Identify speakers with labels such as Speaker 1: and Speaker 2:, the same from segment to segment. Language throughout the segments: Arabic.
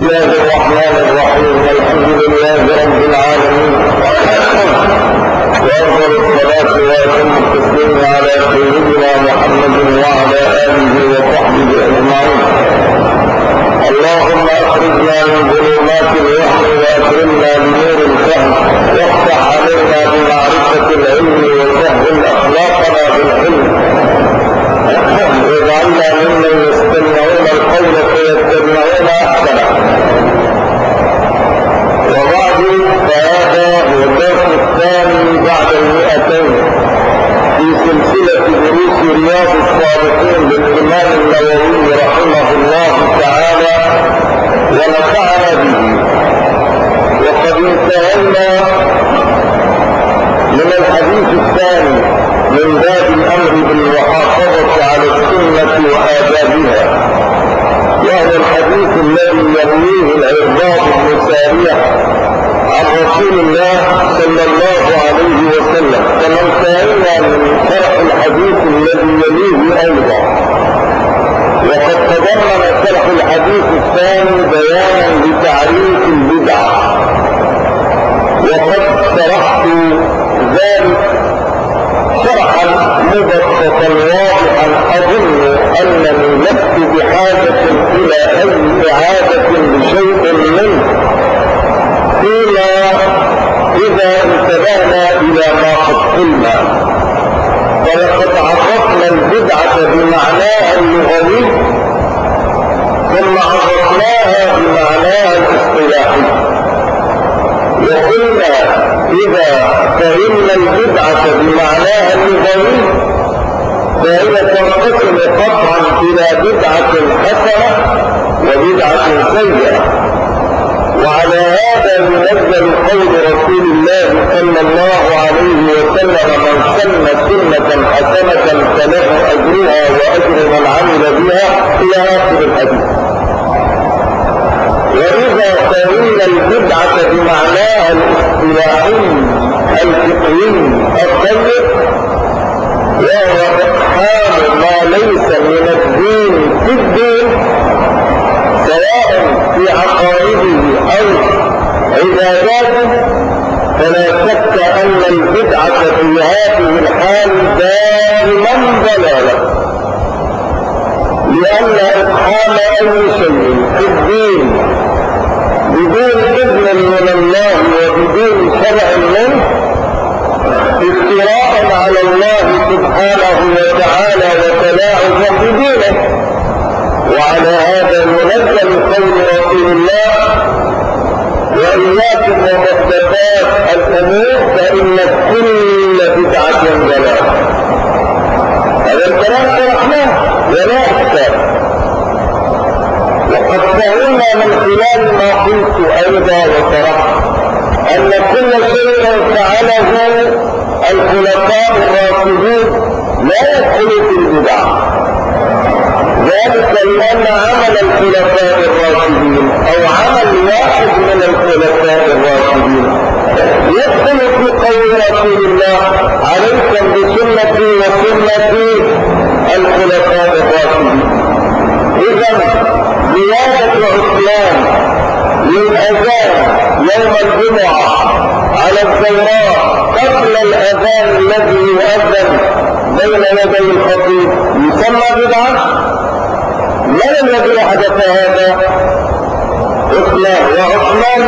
Speaker 1: الله الرحمن الرحيم. الحمد لله رب العالمين، وأفضل الصلاة وأتم التسليم على سيدنا محمد وعلى آله وصحبه أجمعين. اللهم أخرجنا من ظلمات الوهم وأكرمنا بنور الفهم، وافتح علينا بمعرفة العلم وسهل أخلاقنا بالحلم، واجعلنا ممن يستمعون القول فيتبعون أحسنه. وبعد، فهذا هو الدرس الثاني بعد 200 في سلسلة دروس رياض الصالحين للإمام النووي رحمه الله تعالى ونفعنا به. وقد انتهينا من الحديث الثاني من باب الأمر بالمحافظة على السنة وآدابها، وهو الحديث الذي يرويه العرباض بن سارية عن رسول الله صلى الله عليه وسلم. كما انتهينا من شرح الحديث الذي يليه أيضا، وقد تضمن شرح الحديث الثاني بيانا لتعريف البدعة، وقد شرحت ذلك شرحا مبسطا واضحا. اظن انني لست بحاجة الى اي اعادة لشيء منه، فيما اذا انتبهنا الى ما قد قلنا. ولقد عرفنا البدعة بمعناها اللغوي، ثم عرفناها بمعناها الاصطلاحي، وقلنا إذا فهمنا البدعة بمعناها اللغوي فهي تنقسم قطعا إلى بدعة حسنة وبدعة سيئة. وعلى هذا ينزل قول رسول الله صلى الله عليه وسلم: من سن سنة حسنة فله أجرها وأجر من عمل بها، إلى آخر الحديث. وإذا فهمنا البدعة بمعناها الاصطلاحي الفقهي الطيب، وهو إقحام ما ليس من الدين في الدين، سواء في عقائده أو عباداته، فلا شك أن البدعة في هذه الحال دائما ضلالة، لأن إقحام أي شيء في الدين بدون إذن من الله وبدون شرع منه افتراء على الله سبحانه وتعالى وتلاعبا بدينه. وعلى هذا ينزل قول رسول الله: وإياكم ومحدثات الأمور فإن كل بدعة ضلالة. هذا الكلام شرحناه ولا أكثر. وقد فهمنا من خلال ما قلت أيضا وشرحت أن كل شيء فعله الخلفاء الراشدون لا يدخل في البدع، ذلك لأن عمل الخلفاء الراشدين أو عمل واحد من الخلفاء الراشدين يدخل في قول رسول الله: عليكم بسنتي وسنة الخلفاء الراشدين. إذا زيادة عثمان للأذان يوم الجمعة على الزوراء قبل الأذان الذي يؤذن بين يدي الخطيب يسمى بدعة؟ من الذي حدث هذا؟ عثمان، وعثمان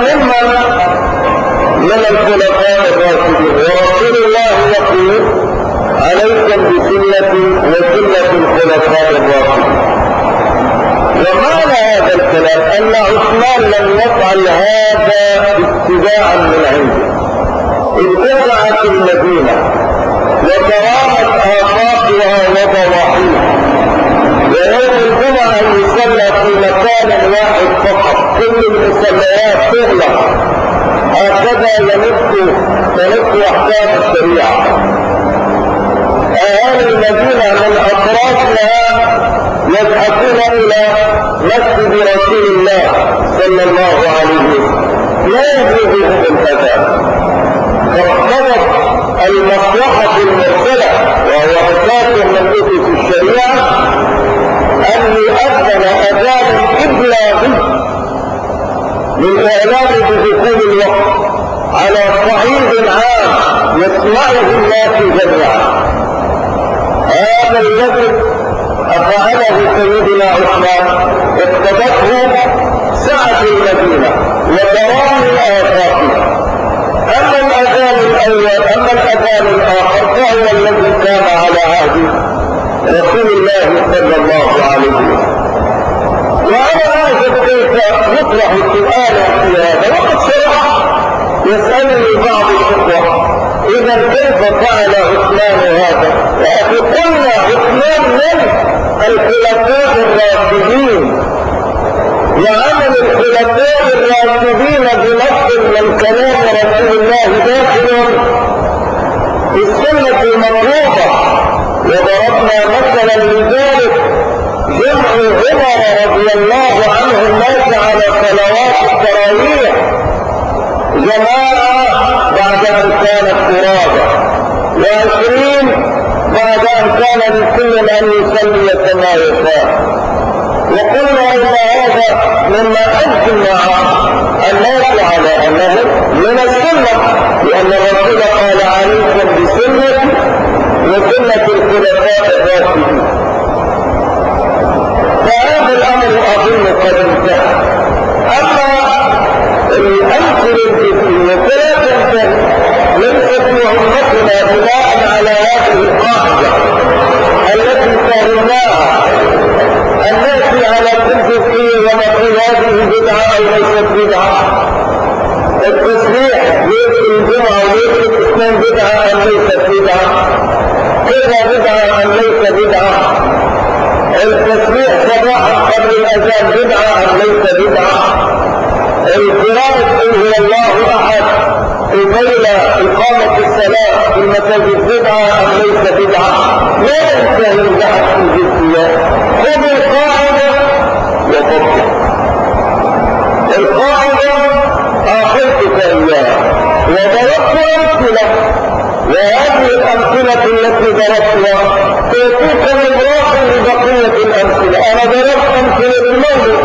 Speaker 1: من الخلفاء الراشدين، ورسول الله يقول: عليكم بسنتي وسنة الخلفاء الراشدين. ومعنى هذا الكلام أن عثمان لم يفعل هذا ابتداء من عنده، ابتدع في المدينة وترامت آفاقها وضواحيها، ويوم الجمعة يصلى في مكان واحد فقط، كل المصليات تغلق، هكذا تمس أحكام الشريعة. أهل المدينة من أطرافها يذهبون إلى مسجد رسول الله صلى الله عليه وسلم، لا يجوزهم الأذان، فاقتضت المصلحة المرسلة وهو أساس من أسس الشريعة أن يؤذن أذان إبلاغي للإعلام بدخول الوقت على صعيد عام يسمعه الناس جميعا. هذا الذي فعله سيدنا عثمان اقتضته سعة المدينة وترامي آفاقها. أما الأذان الآخر فهو الذي كان على عهد رسول الله صلى الله عليه وسلم. وأنا أعجب كيف يطرح السؤال في هذا، وقد شرع يسألني بعض الإخوة إذا كيف فعل عثمان هذا؟ قلنا عثمان من الخلفاء الراشدين، وعمل الخلفاء الراشدين بنص من كلام رسول الله داخل في السنة المطلوبة. وضربنا مثلا لذلك جمع عمر رضي الله عنه الناس على صلوات التراويح جماعة بعد أن كانت فرادى، و20 بعد أن كان لكل أن يصلي كما يشاء. وقلنا إن هذا مما أجمع الناس على أنه من السنة، لأن الرسول قال عليكم بسنة وسنة الخلفاء الراشدين. فهذا الأمر أظن قد انتهى. أما الأمثلة الجدية فلا تنتهي، ليست مهمتنا بناء على هذه القاعدة التي فهمناها الناس على كل شيء ونقول هذه بدعة أو ليست بدعة. التسبيح ليس الجمعة وليس الاثنين بدعة أم ليست بدعة، كذا بدعة أم ليس بدعة. التسبيح صباحا قبل الأذان بدعة أم ليس بدعة. القراءة قل هو الله أحد قبيل إقامة الصلاة في المساجد بدعة أم ليس بدعة. لا ينتهي البحث في الجزئيات. خذ القاعدة وفقه القاعدة، أعطيتك إياها وضربت أمثلة، وهذه الأمثلة التي ضربتها تعطيك مدراك لبقية الأمثلة. أنا ضربت أمثلة المولد،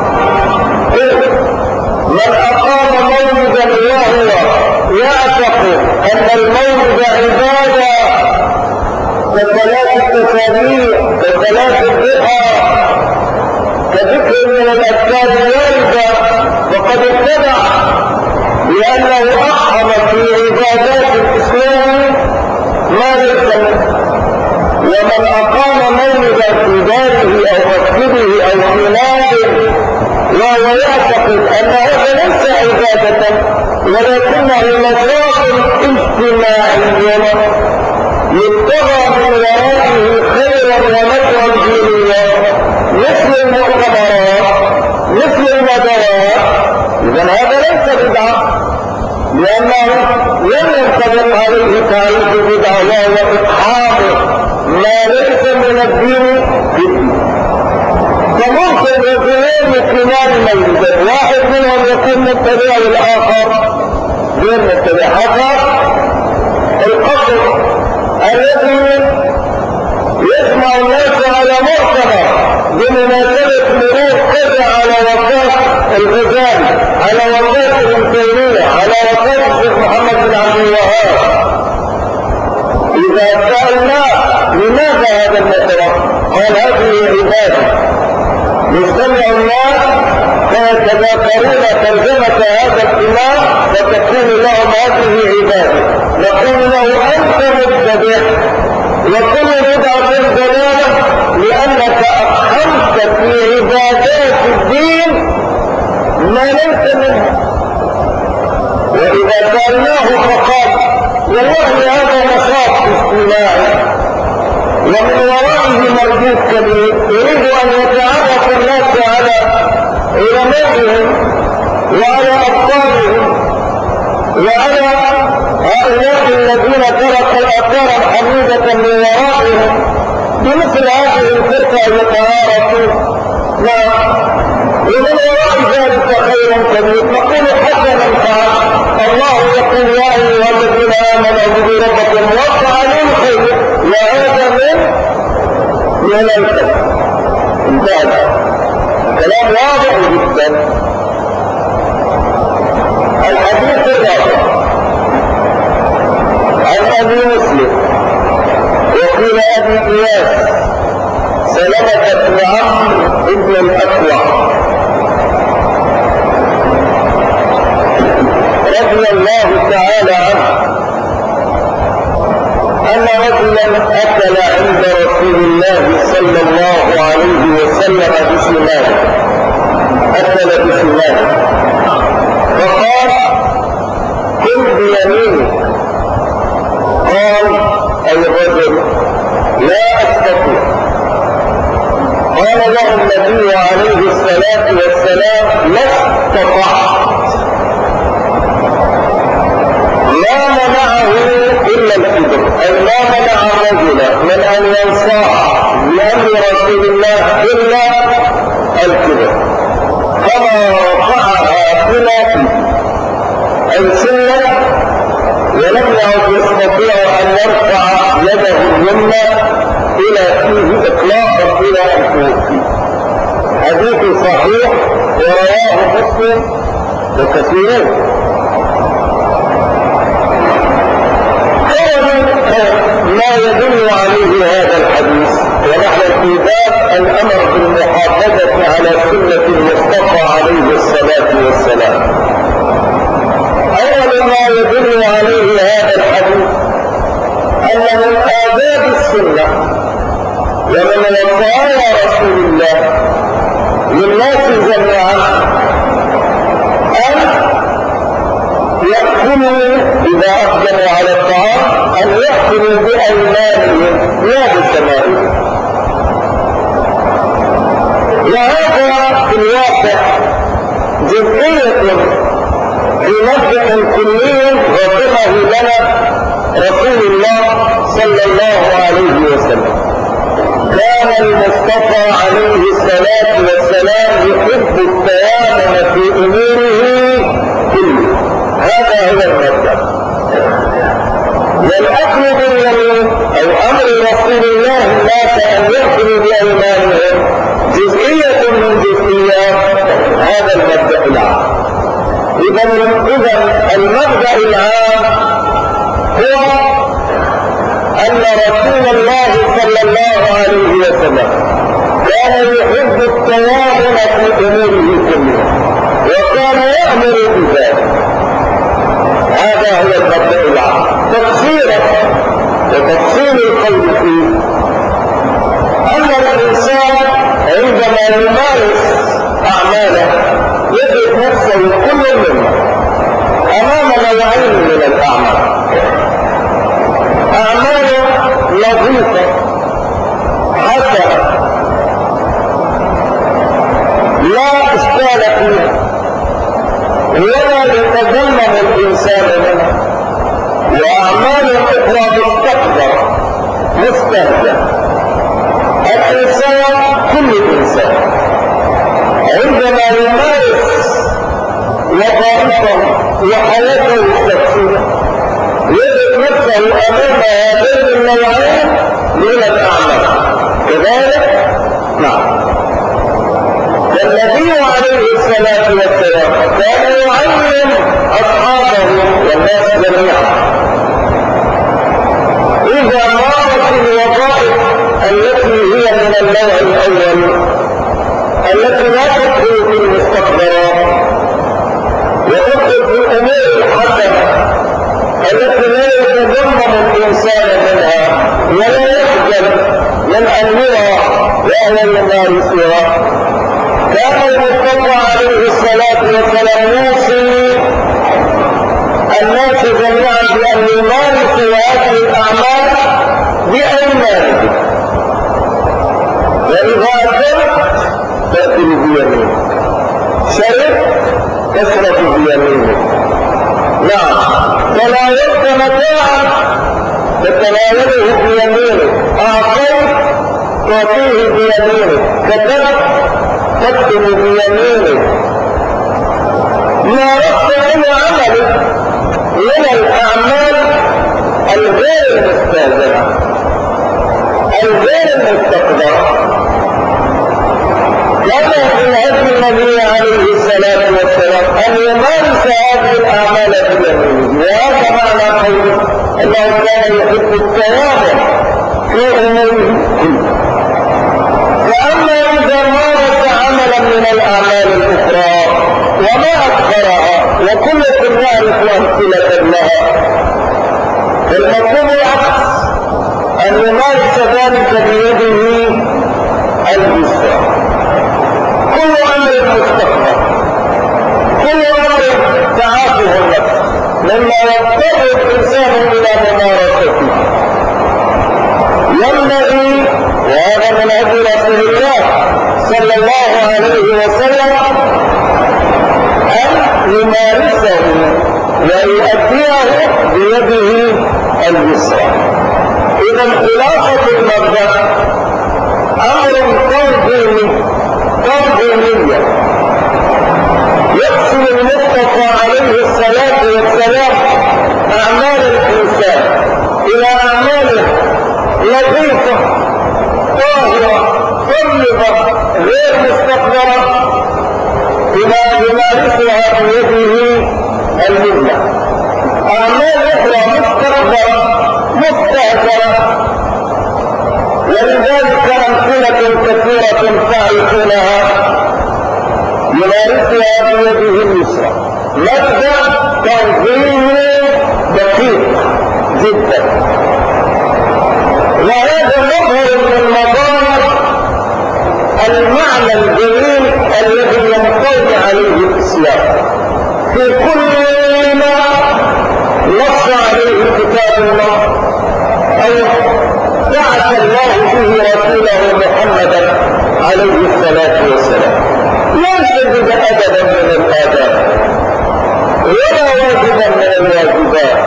Speaker 1: من أقام مولدا وهو يعتقد أن المولد عبادة كصلاة التسابيح كصلاة الضحى كذكر من الأذكار الواردة فقد اتبع، لأنه أحرم في عبادات الإسلام ما ليس منه. ومن أقام مولدا في داره أو مسجده أو في نادره وهو يعتقد أن هذا ليس عبادة ولكنه نشاط اجتماعي يبتغى من ورائه خيرا ونفعا دينيا مثل المؤتمرات مثل المدارات، إذا هذا ليس بدعة، لأنه لم ينطبق عليه تعريف بدعة وهو إقحام ما ليس من الدين بالدين. فممكن رجلين يكونان ميزا، واحد منهم يكون متبع والآخر غير متبع. هذا القصر الذي يجمع الناس على مؤتمر بمناسبة مرور كذا على وفاة الغزالي، على وفاة ابن تيمية، على وفاة الشيخ محمد بن عبد الوهاب. إذا سألنا لماذا هذا المؤتمر؟ قال هذه عبادة. يجتمع الناس فيتذاكرون ترجمة هذا الإمام فتكون لهم هذه عبادة. نقول له أنت مبتدع وكل بدعة ضلالة لأنك أقحمت في عبادات الدين ما ليس منه. وإذا سألناه فقال والله هذا نشاط اجتماعي ومن ورائه مردود كبير يريد أن يتعرف الناس على علمائهم وعلى أبطالهم وعلى هؤلاء الذين تركوا الآثار الحميدة من ورائهم بمثل هذه الفرقة يتعارفون. ومن وراء ذلك خير كبير. نقول حسنا فعل الله يقول يا أيها الذين آمنوا اعبدوا ربكم وافعلوا الخير وهذا من الكلام. انتهى كلام واضح جدا. تعالى عنه أن رجلا أكل عند رسول الله صلى الله عليه وسلم بشماله، أكل بشماله فقال كل بيمينك. قال أي الرجل لا أستطيع. قال له النبي عليه الصلاة والسلام لا استطعت. لا منعه إلا الكبر، أي لا منع الرجل من أن ينصاع بأمر رسول الله إلا الكبر، فما رفعها إلى أي سنة ولم يعد يستطيع أن يرفع يده اليمنى إلى فيه إطلاقا إلى أن توفي. حديث صحيح ورواه مسلم وكثيرون. ما يدل عليه هذا الحديث ونحن في باب الأمر بالمحافظة على سنة المصطفى عليه الصلاة والسلام. أول ما يدل عليه هذا الحديث أن من آداب السنة ومن وصايا رسول الله للناس جميعا أن يأكلوا إذا أقدموا على الطعام أن يأكلوا بأيمانهم لا بشمائلهم. وهذا في الواقع جزئية في مبدأ كلي وضعه لنا رسول الله صلى الله عليه وسلم. كان المصطفى عليه الصلاة والسلام يحب التيامن في أموره كله، هذا هو المبدأ. والأكل باليمين أو أمر رسول الله الناس أن يأكلوا بأيمانهم جزئية من جزئيات هذا المبدأ العام. إذا المبدأ العام هو أن رسول الله صلى الله عليه وسلم كان يحب التيامن في أموره كلها وكان يأمر بذلك. هذا هو المبدأ العام. تفسيره وتفسير القول فيه أن الإنسان عندما يمارس أعماله يجد نفسه كل منه أمام نوعين من الأعمال: أعمال نظيفة حسنة لا إشكال فيها ولا يتضمن الإنسان منها، وأعمال أخرى مستقبل مستهدف. الإنسان كل إنسان عندما يمارس وظائفه وحياته الشخصية يجد نفسه أمام هذين النوعين من الأعمال. كذلك نعم. والنبي عليه الصلاة والسلام كان يعلم أصحابه والناس جميعا إذا مارت الوظائف التي هي من النوع الأول التي لا تدخل في المستقبلات وتدخل في الأمور الحسنة التي لا يتضمن الإنسان منها ولا يخجل من أن يرى وهو يمارسها، كان المصطفى عليه الصلاة والسلام يوصي الناس جميعا بأن يمارسوا هذه الأعمال بأيمانهم. وإذا أكلت تأكل بيمينك، شربت تشرب بيمينك، نعم، تناولت متاعا تتناوله بيمينك، أعطيت تعطيه بيمينك، كتبت تكتب بيمينك، مارست أي عمل من الأعمال الغير المستهدفة الغير المستقبلة. كان في هدي النبي عليه الصلاة والسلام أن يمارس هذه الأعمال بيمينه، وهذا معنى قوله أنه كان يحب التيامن في أموره كلها. فأما إذا مارس عملا من الأعمال الأخرى وما أكثرها وكلكم يعرف أمثلة الناس ذلك بيده اليسرى. كل امر مستقبل، كل امر تعافه النفس مما يضطر الانسان الى ممارسته ينبغي، وهذا من هدي رسول الله صلى الله عليه وسلم، ان يمارسه ويؤديه بيده اليسرى. اذا خلاصه المبدا امر تنظيمي يقسم المصطفى عليه الصلاه والسلام اعمال الانسان الى اعمال لطيفه طاهره طيبه غير مستقبله الى يمارسها بيده اليمنى، اعمال اخرى مستقبله مستهتره، ولذلك امثله كثيره تعرفونها يمارسها بيده اليسرى. مبدا تنظيمي دقيق جدا، وهذا مظهر من مظاهر المعنى الجميل الذي ينطوي عليه الاسلام في كل ما نص عليه كتاب الله او بعث الله به رسوله محمدا عليه الصلاه والسلام. لا سجد ابدا من الاداب ولا واجبا من الواجبات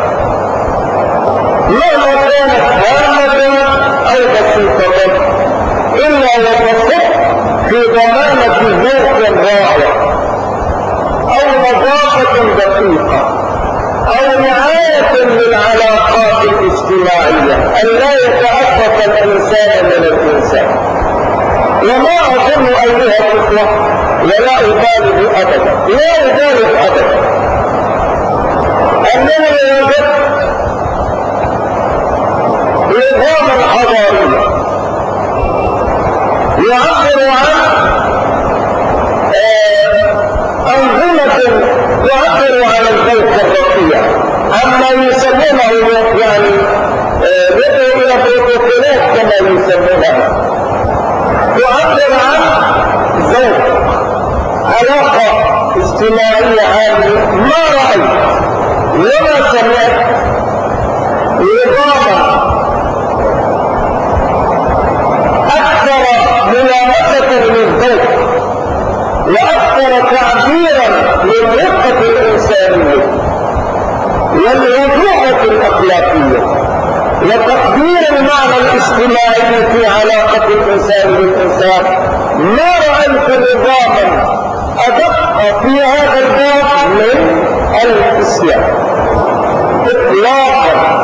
Speaker 1: مهما كانت هامه او بسيطه الا وتصح في ضمانه ذوق رائع او نظافه دقيقه او رعايه للعلاقات الاجتماعيه ان لا يتعفف الانسان من الانسان. وما اظن ايها الاخوه ولا ابالغ ابدا انني وجدت نظاما حضاريا يعبر عن انظمه تعبر عن الذوق الرقيع، اما يسمونه يعني يدعو الى بروتوكولات كما يسمونها، تعبر عن ذوق علاقه اجتماعيه عامه. ما رايت وما سمعت نظاما اكثر ملامسه للذوق واكثر تعبيرا للرقه الانسانيه والوجوهه الاخلاقيه وتقدير المعنى الاجتماعي في علاقه الانسان بالانسان. ما رايت نظاما ادق في هذا الباب من الاسلام اطلاقا.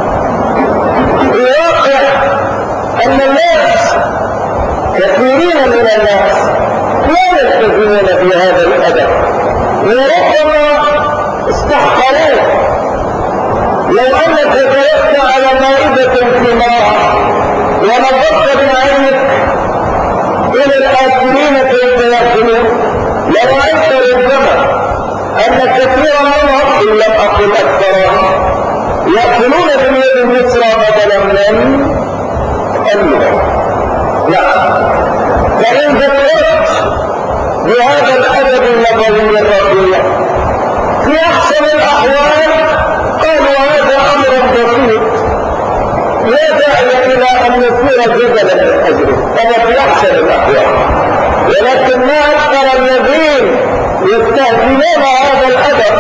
Speaker 1: الواقع ان الناس كثيرين من الناس لا يلتزمون بهذا الادب وربما استحقروه. لو انك جلست على مائده في مرأة ونظرت بعينك الى الاكلين كيف ياكلون لرايت ربما ان كثيرا منهم ان لم اقل اكثرهم ياكلون باليد اليسرى بدلا من اليمنى. لا، فان ذكرت بهذا الادب النبوي الرقيق في احسن الاحوال قالوا هذا امر بسيط لا داعي الى ان نثير جدلا من اجله، هذا في احسن الاحوال. ولكن ما اكثر الذين يستهزئون هذا الادب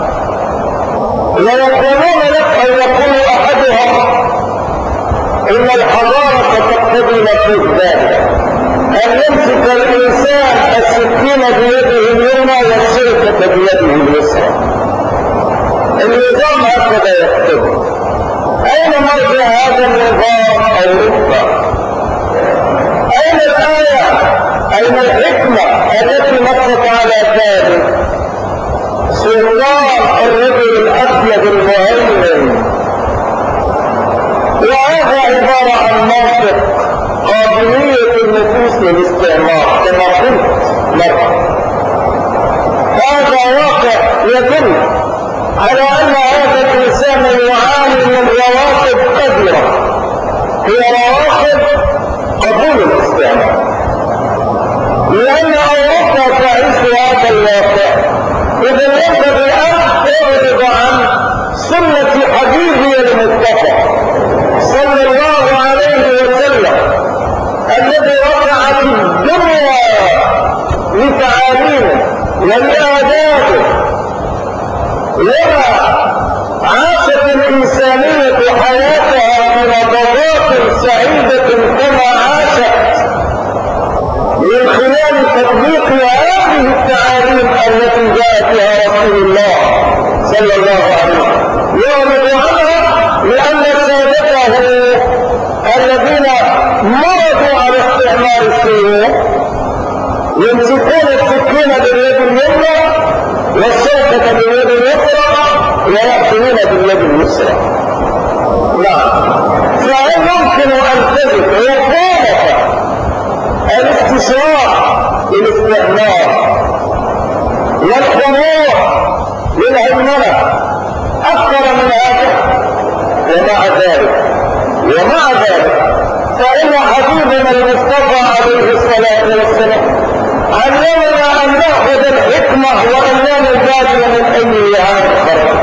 Speaker 1: ويقولون لك او يقول احدهم ان الحضاره تقتضي نفوذ ذلك، ان يمسك الانسان السكين بيده اليمنى والشركه بيده اليسرى. النظام هكذا يقتضي. اين مرجع هذا النظام اوروبا؟ اين الايه؟ اين الحكمه التي نصت على ذلك؟ سلطان الرجل الابيض المهيمن. وهذا عباره عن منطق قابليه النفوس للاستعمار كما قلت لك. هذا واقع يدل على ان هذا الانسان يعاني من رواتب كبيره هي روافض قبول الاسلام، لان اوروبا تعيش هذا الواقع. اذا ينبغي ان تعرض عن سنة حبيبي المصطفى صلى الله عليه وسلم الذي وقع في الدنيا لتعاليمه ولآدابه، وما عاشت الإنسانية حياتها بنبضات سعيدة كما عاشت من خلال تطبيق هذه التعاليم التي جاء بها رسول الله صلى الله عليه وسلم. يعرض عنها لأن سادته الذين مرضوا على استعمال السيوف يمسكون السكين باليد اليمنى والشوكة باليد اليسرى ويأكلون باليد اليسرى. نعم، فهل يمكن أن تجد عقوبة الاستشراق للاستعمار والخضوع للهيمنة أكثر من هذا؟ ومع ذلك فإن حبيبنا المصطفى عليه الصلاة والسلام علمنا أن نأخذ الحكمة وأن لا نزال من أي عام خرج.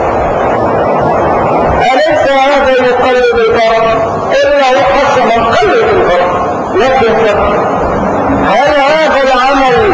Speaker 1: أليس هذا يقلب الفرق؟ إلا وقسما قلب الفرق. لكن هل هذا العمل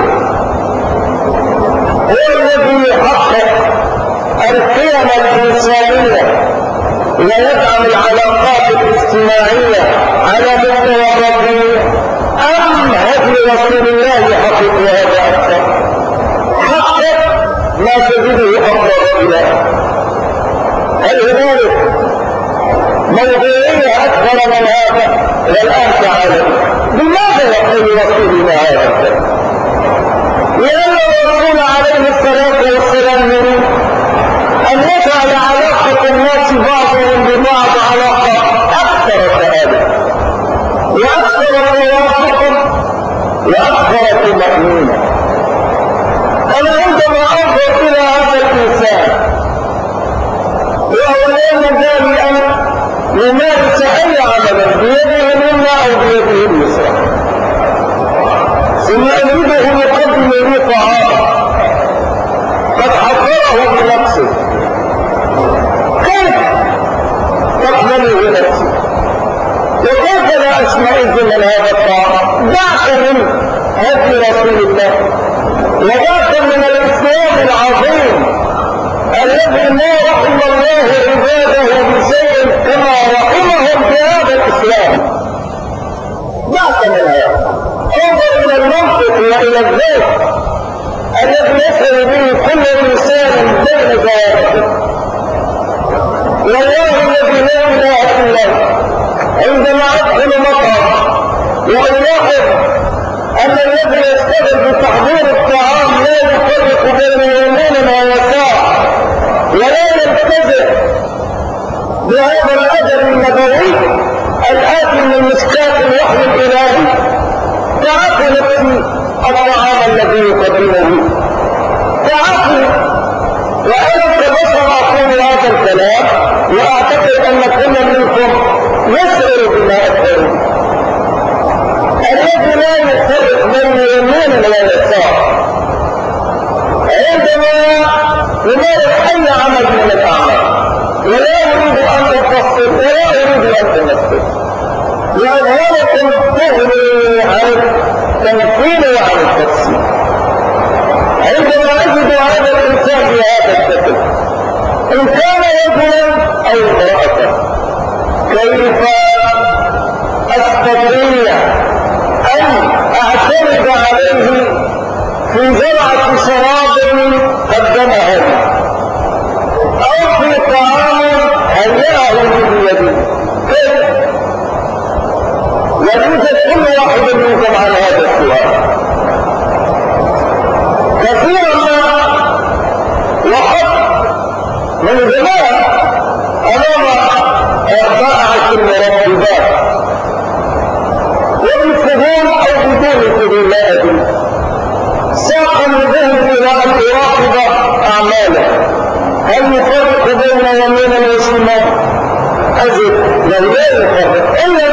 Speaker 1: هو الذي يحقق القيم الإنسانية ويدعم العلاقات الاجتماعية على مستوى الرجل، أم هدي رسول الله يحقق هذا أكثر؟ حقق ما تجده أفضل إله. هل هنالك موضوعية أكثر من هذا؟ والآن تعالى لماذا يقول رسول الله هذا الكلام؟ لأن الرسول عليه الصلاة والسلام يريد أن يجعل علاقة الناس بعضهم ببعض علاقة أكثر سعادة وأكثر توافقا وأكثر طمأنينة. أنا عندما أنظر إلى هذا الإنسان وهو لا يزال أن يمارس أي عمل بيده اليمنى أو بيده اليسرى، ثم أجده يقدم لي طعاما قد حضره بنفسه، كيف تقبله نفسي؟ وكيف لا أشمئز من هذا الطعام؟ ذاك من هدي رسول الله، وذاك من الإسلام العظيم الذي ما رحم الله عباده بشيء كما رحمهم بهذا الإسلام. ذاك من هذا. انظر إلى المنطق وإلى الذوق الذي يسأل به كل إنسان بين ذلك. والله الذي لا إله إلا هو عندما أدخل مطعم وألاحظ أن الذي يشتغل بتحضير الطعام لا يفرق بين يمين ويسار ولا يلتزم بهذا الأدب النبوي الآتي من مشكاة الوحي الإلهي، تعافي نفسي الطعام الذي يقدمه، تعافي. وأنا كبشر أقول هذا الكلام وأعتقد أن كل منكم يشعر بما أشعر. الذي لا يفرق بين يمين ويسار عندما يمارس أي عمل من الأعمال ولا يريد أن يفصل ولا يريد أن تمثل، لأنهاركم تغني عن التمثيل وعن التفصيل. عندما أجد هذا الإنسان بهذا الشكل، إن كان رجلا أو امرأة، كيف أستطيع أن أعتمد عليه في زرعة شراب قدمها لي أو في طعام هيئه بيدي؟ كيف؟ يوجد كل واحد منكم عن هذا السؤال. كثيرا ما وقفت من زمان أمام بائعة المرتبات وبالفضول أو بدون فضول لا أدري، ساق الذهن إلى أن أراقب أعماله هل يفرق بين يمين وشمال؟ أجد لو لا يفرق إلا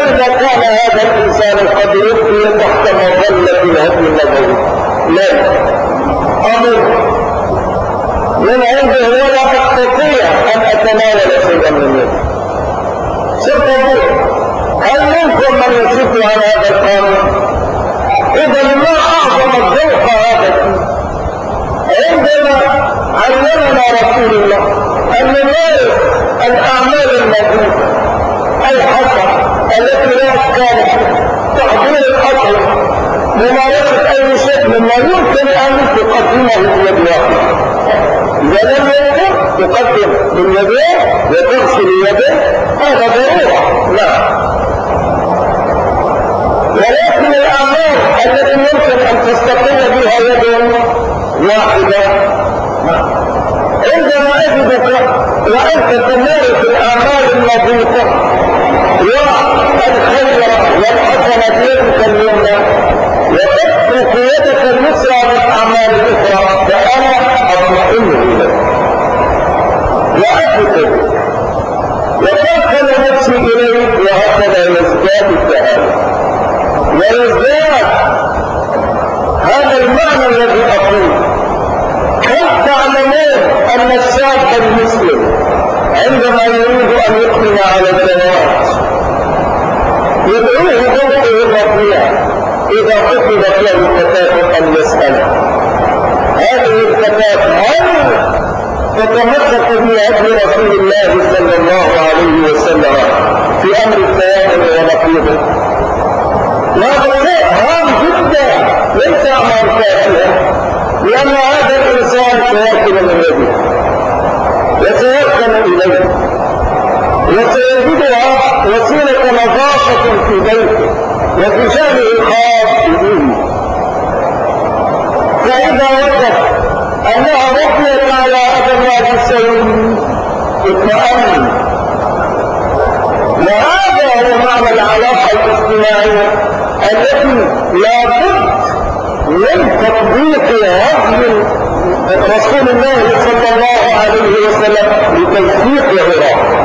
Speaker 1: قد يبقي تحت مظلة الهدي النبوي. لا، أمر من عنده ولا أستطيع أن أتناول شيئا من ذلك. ستقول هل منكم من يشك على هذا القانون؟ إذا ما أعظم الذوق هذا الشيء عندما علمنا رسول الله أن نمارس الأعمال النظيفة الحسنة التي لا إشكال فيها، تحضير الأكل، ممارسة أي شيء مما يمكن أن تقدمه بيد واحدة. إذا لم يمكن تقدم باليدين وتغسل اليدين هذا ضرورة. لا، ولكن الأعمال التي يمكن أن تستقل بها يد واحدة، عندما أجدك وأنت تمارس الأعمال النظيفة والخير والحسنة بيدك اليمنى وتترك يدك اليسرى بالأعمال الأخرى، فأنا أطمئن إليك وأثق وتدخل نفسي إليك، وهكذا يزداد التهاب ويزداد هذا المعنى الذي أقول. هل تعلمون أن الشاب المسلم عندما يريد أن يقدم على الزواج يدعوه ذوقه الرفيع إذا قصدت له فتاة أن يسأل هذه الفتاة هل تتمسك بهدي رسول الله صلى الله عليه وسلم في أمر التيامن ونقيضه؟ وهذا شيء هام جدا ليس أمر كافيا، لأن هذا الإنسان سيركن من يده وسيركن إليه وسيجدها وسيلة نظافة في بيته وفي شأنه الخاص به. فإذا وجد أنها رفيت على هذا الناس السيد اطمئن. وهذا هو معنى العلاقة الاجتماعية التي لا بد من تطبيق هدي رسول الله صلى الله عليه وسلم لتوثيق عراق.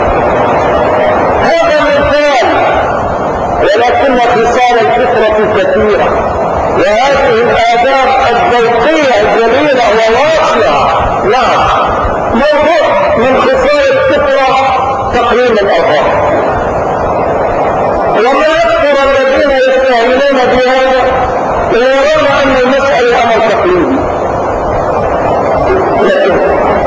Speaker 1: هذا مثال، ولكن خصال الفطرة كثيرة، وهذه الآداب الذوقية الجليلة وواسعة. نعم، موضوع من خصال الفطرة تقييم الأطفال، ومن أكثر الذين يستهينون بهذا ويرون أن المسألة أمر تقليدي. لكن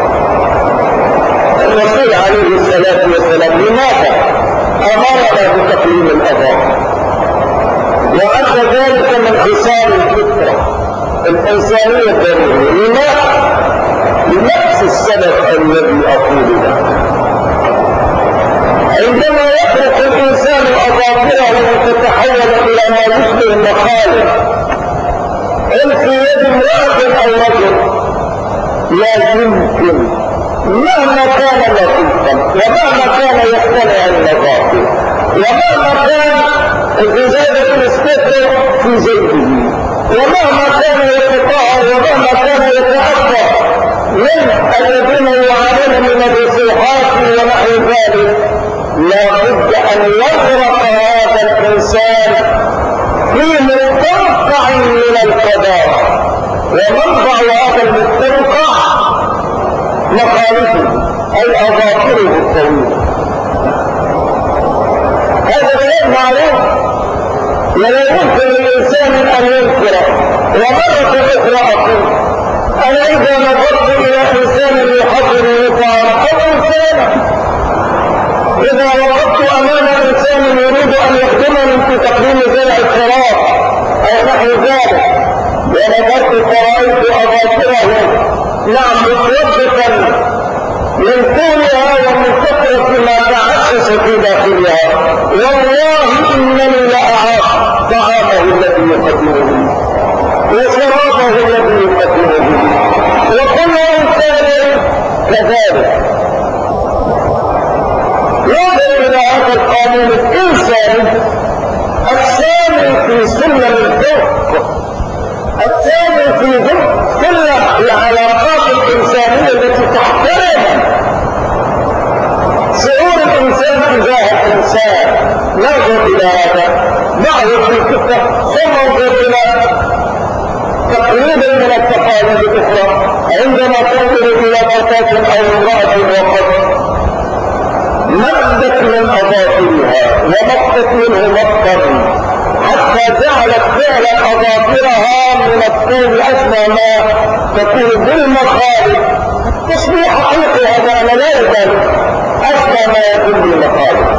Speaker 1: الرسول عليه الصلاة والسلام لماذا أمرنا بتقليم الأطفال؟ وأن ذلك من خصال الفطرة الإنسانية الضرورية. لماذا؟ لنفس السبب الذي أقول له. عندما يترك الإنسان أظافره وتتحول إلى ما يشبه المخالف إن في يد امرأة أو رجل، لا يمكن مهما كان لطيفا ومهما كان يقتنع النظافة ومهما كان زيادة الاستثناء في زيته ومهما كان يتطهر ومهما كان يتأثر من الذين يعانون من الرسوحات ونحو ذلك، لا بد أن يغرق هذا الإنسان في مستنقع من القضاء، ومنبع هذا المستنقع مخالفه أي أظافره الطويلة. هذا شيء معروف ولا يمكن للإنسان أن ينكره. ومرة أخرى أقول أنا إذا نظرت إلى إنسان يحضر طعاما أو إنسان إذا وقفت أمام إنسان يريد أن يخدمني في تقديم زرع الشراب أو نحو ذلك، ونظرت فرأيت أظافره نعم متوقفا من طولها ومن كثرة ما تعشش في داخلها، والله إنني لأعاق طعامه الذي يقدمه وشرابه الذي يقدمه، وكل إنسان كذلك. ينظر إلى هذا القانون الإنساني الثاني في سلم الذوق، الثاني في سلم العلاقات الإنسانية التي تحترم شعور الإنسان تجاه إنسان. ننظر إلى هذا معه في الفقه، ثم ننظر إلى تقريب من التقاليد الأخرى. عندما تنظر إلى فتاة أو امرأة وقد مدت من أظافرها ومطت منه مطا حتى جعلت فعلا أظافرها من الطول أدنى ما تكون بالمخالب، تصبح حقيقي هذا أنا لا يزال أدنى ما يكون بالمخالب.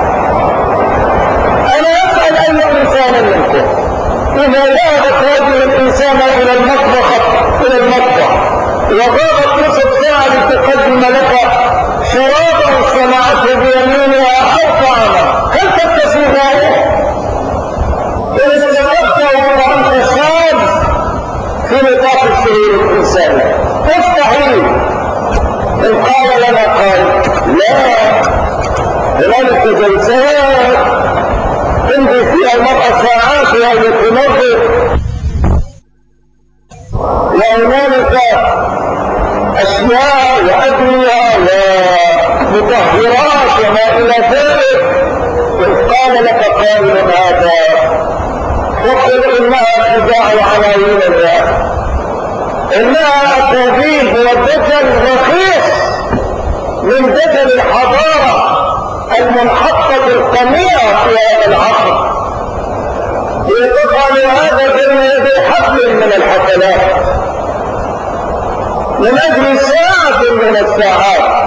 Speaker 1: أنا أسأل أي إنسان منكم إذا ذهبت هذه الإنسانة إلى المطبخ وغابت نصف ساعة لتقدم لك شرابا صنعته بيمينها أو طعاما، هل تبتسم ذلك؟ إن استمرته وأنت شاذ في نطاق الشعور الإنساني تستحيل. إن قال لنا قال لا، هنالك جلسات تمضي فيها المرأة ساعاتها لتنظف، وهنالك أشياء وأدوية ومطهرات وما إلى ذلك. إن قال لك قائل هذا فقل إنها خداع عناوين الناس، إنها أكاذيب ودجل رخيص من دجل الحضارة المنحطة القميئة في هذا العصر، لتفعل هذا بين يدي حفل من الحفلات من أجل ساعة من الساعات،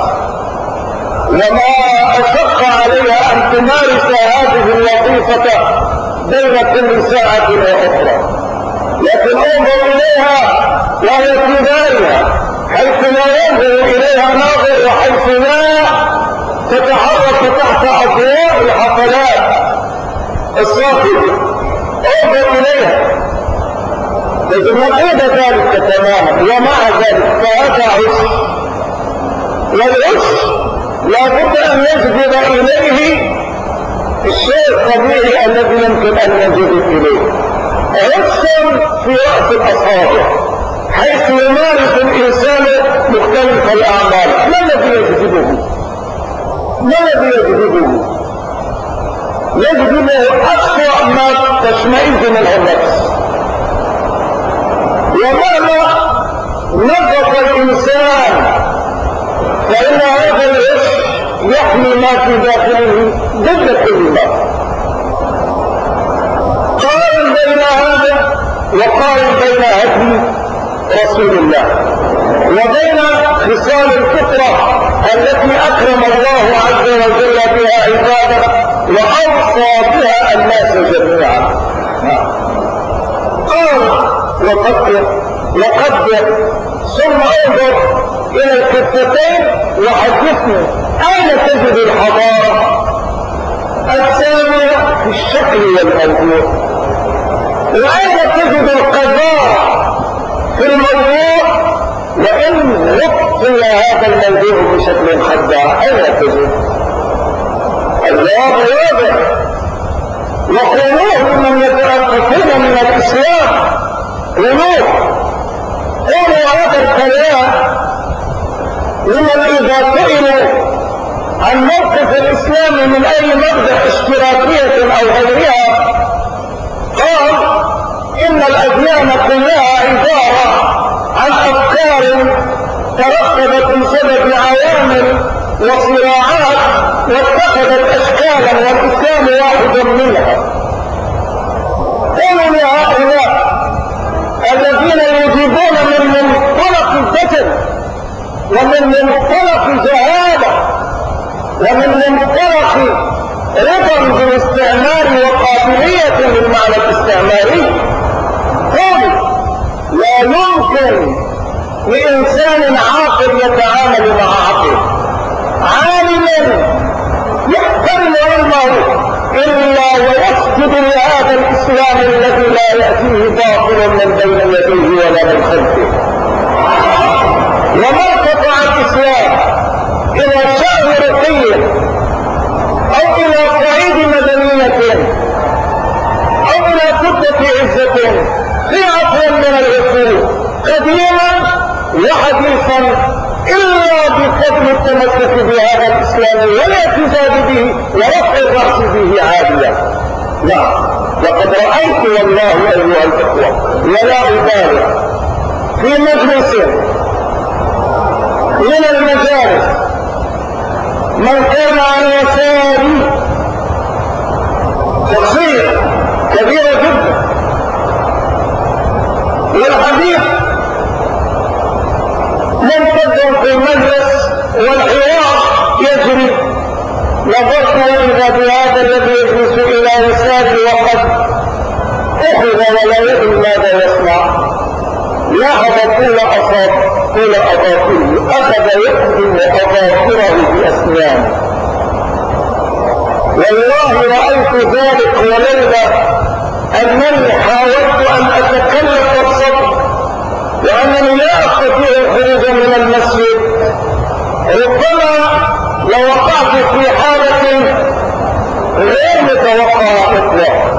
Speaker 1: وما أشق عليها أن تمارس هذه الوظيفة بين كل ساعة وأخرى. لكن انظر إليها وهي في دارها حيث لا ينظر إليها ناظر، وحيث لا تتحرك تحت أضواء الحفلات الصاخبة. انظر إليها لكن نقيد ذلك تماما، ومع ذلك فهذا عش، والعش لابد أن يجذب إليه الشيء الطبيعي الذي يمكن أن ينجذب إليه. عش في رأس الأصابع حيث يمارس الإنسان مختلف الأعمال. ما الذي يجذبه؟ يجذبه أسوأ ما تشمئز منه النفس. ومهما نظف الإنسان فإن هذا العش يحمي ما في داخله ضد كل ما. قارن بين هذا وقارن بين هدي رسول الله وبين خصال الفطرة التي أكرم الله عز وجل بها عباده وأوصى بها الناس جميعا. قال وقدر ثم انظر إلى الكفتين وحدثني أين تجد الحضارة السامية في الشكل والموضوع، وأين تجد القضاء في الموضوع، وإن نبطل هذا الموضوع بشكل خداع أين تجد؟ الجواب واضح، وقولوه من يتألفون من الإسلام قولوه. قولوا هذا الكلام لمن إذا سئلوا عن موقف الإسلام من أي مبدأ اشتراكية أو غيرها قال إن الأديان كلها عبارة عن أفكار تركبت بسبب عوامل وصراعات واتخذت أشكالا والإسلام واحد منها. قولوا لهؤلاء الذين يجيبون من منطلق الجسد ومن منطلق جهالة ومن منطلق رضا بالاستعمار وقابلية للمعنى الاستعماري، قل لا يمكن لإنسان عاقل يتعامل مع عقل عالم يحترم علمه إلا ويسجد لهذا الإسلام الذي لا يأتيه باطل من بين يديه ولا من خلفه. وما قطع الإسلام إلى شأن رقي أو إلى صعيد مدنية أو إلى كتلة عزة في عصر من العصور قديما وحديثا إلا بفضل التمسك بهذا الإسلام والاعتزاز به ورفع الرأس به عاليا. نعم، لقد رأيت والله أيها الإخوة ولا أبالغ في مجلس من المجالس من كان عن يساري شخصية كبيرة جدا، والحديث ممتد في المجلس والحوار يجري. نظرت إذا بهذا الذي يجلس إلى يساري وقد أخذ ولا يدري ماذا يصنع، لاحظ طول أظافره أخذ يقدم أظافره بأسنانه. والله رأيت ذلك ولولا أنني حاولت أن أتكلم الصبر وأنني لا أستطيع الخروج من المسجد، ربما لوقعت في حالة غير متوقعة إطلاقا،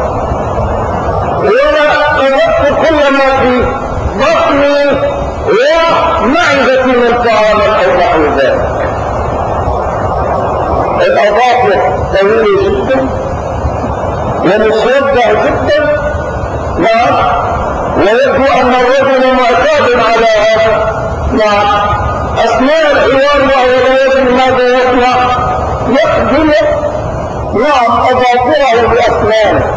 Speaker 1: ولا قربت كل ما في بطني ومعدتي من طعام أو نحو ذلك. الأظافر طويلة جدا ومسودة جدا، نعم، ويبدو أن الرجل معتاد على هذا. نعم، أثناء الحوار وهو لا يدري ماذا يصنع يقدم نعم أظافره بأسنانه.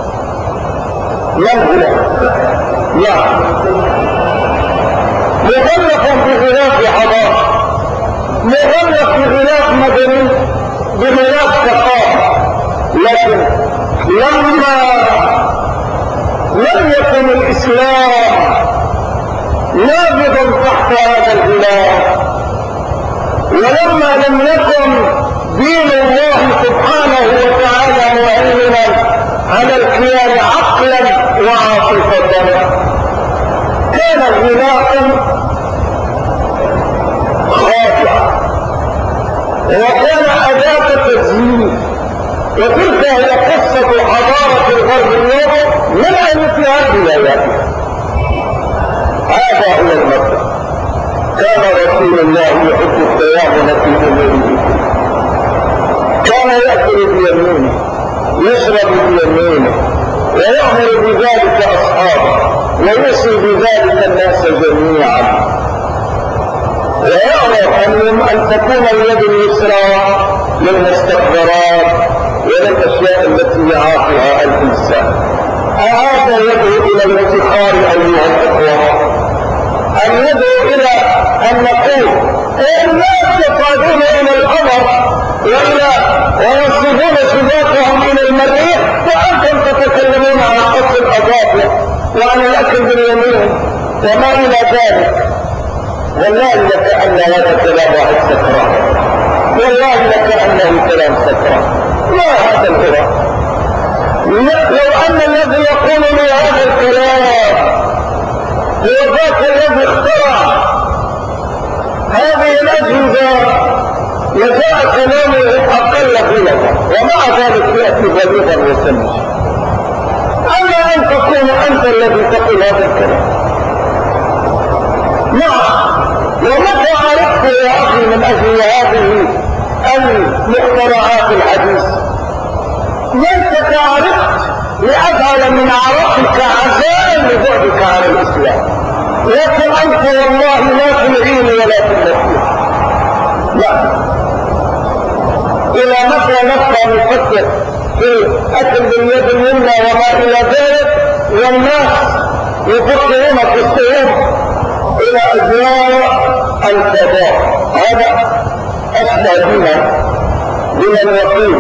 Speaker 1: من هو؟ نعم، مغلق بغلاف حضارة، مغلق بغلاف مدني، بغلاف ثقافة، لكن لما لم يكن الإسلام نابضا تحت هذا الغلاف، ولما لم يكن دين الله سبحانه وتعالى مهيمنا على الكيان عقلا وعاطفة، كان الغلاف خاضع وكان أداة تزيين. وتلك هي قصة حضارة الغرب اليوم من ألفها بلادها. هذا هو المبدأ. كان رسول الله يحب التيامن في أموره، كان يأكل بيمينه، يشرب بيمينه، ويأمر بذلك أصحابه، ويوصي بذلك الناس جميعا، ويعرف أن تكون اليد اليسرى للمستقبلات وللأشياء التي يعافها الإنسان. هذا يدعو إلى الافتخار أيها الأخوة، أن يدعو إلى أن نقول الناس يصعدون إلى القمر ويصبون سباقهم إلى المريخ، وأنتم تتكلمون عن قص الأظافر وعن الأكل باليمين وما إلى ذلك. والله لكأن هذا كلام واحد سكران، والله لكأنه كلام سكران. لا هذا الكلام، لو أن الذي يقول لي هذا الكلام هو ذاك الذي اخترع هذه الأجهزة لجاء كلامه أقل غلبا، ومع ذلك يأتي بليغا وسمجا. أما أن تكون أنت الذي تقول هذا الكلام. نعم، ومتى عرفت يا أخي من أجل هذه المخترعات الحديثة؟ ليتك عرفت لأفعل من عرفك عزاء لبعدك عن الإسلام، لكن أنت والله لا في العين ولا في النصيحة. لا، إلى متى نبقى نفكر في أكل باليد اليمنى وما إلى ذلك، والناس يفكرون في الصعود إلى أجواء الفضاء؟ هذا أشبه بنا الوقيل.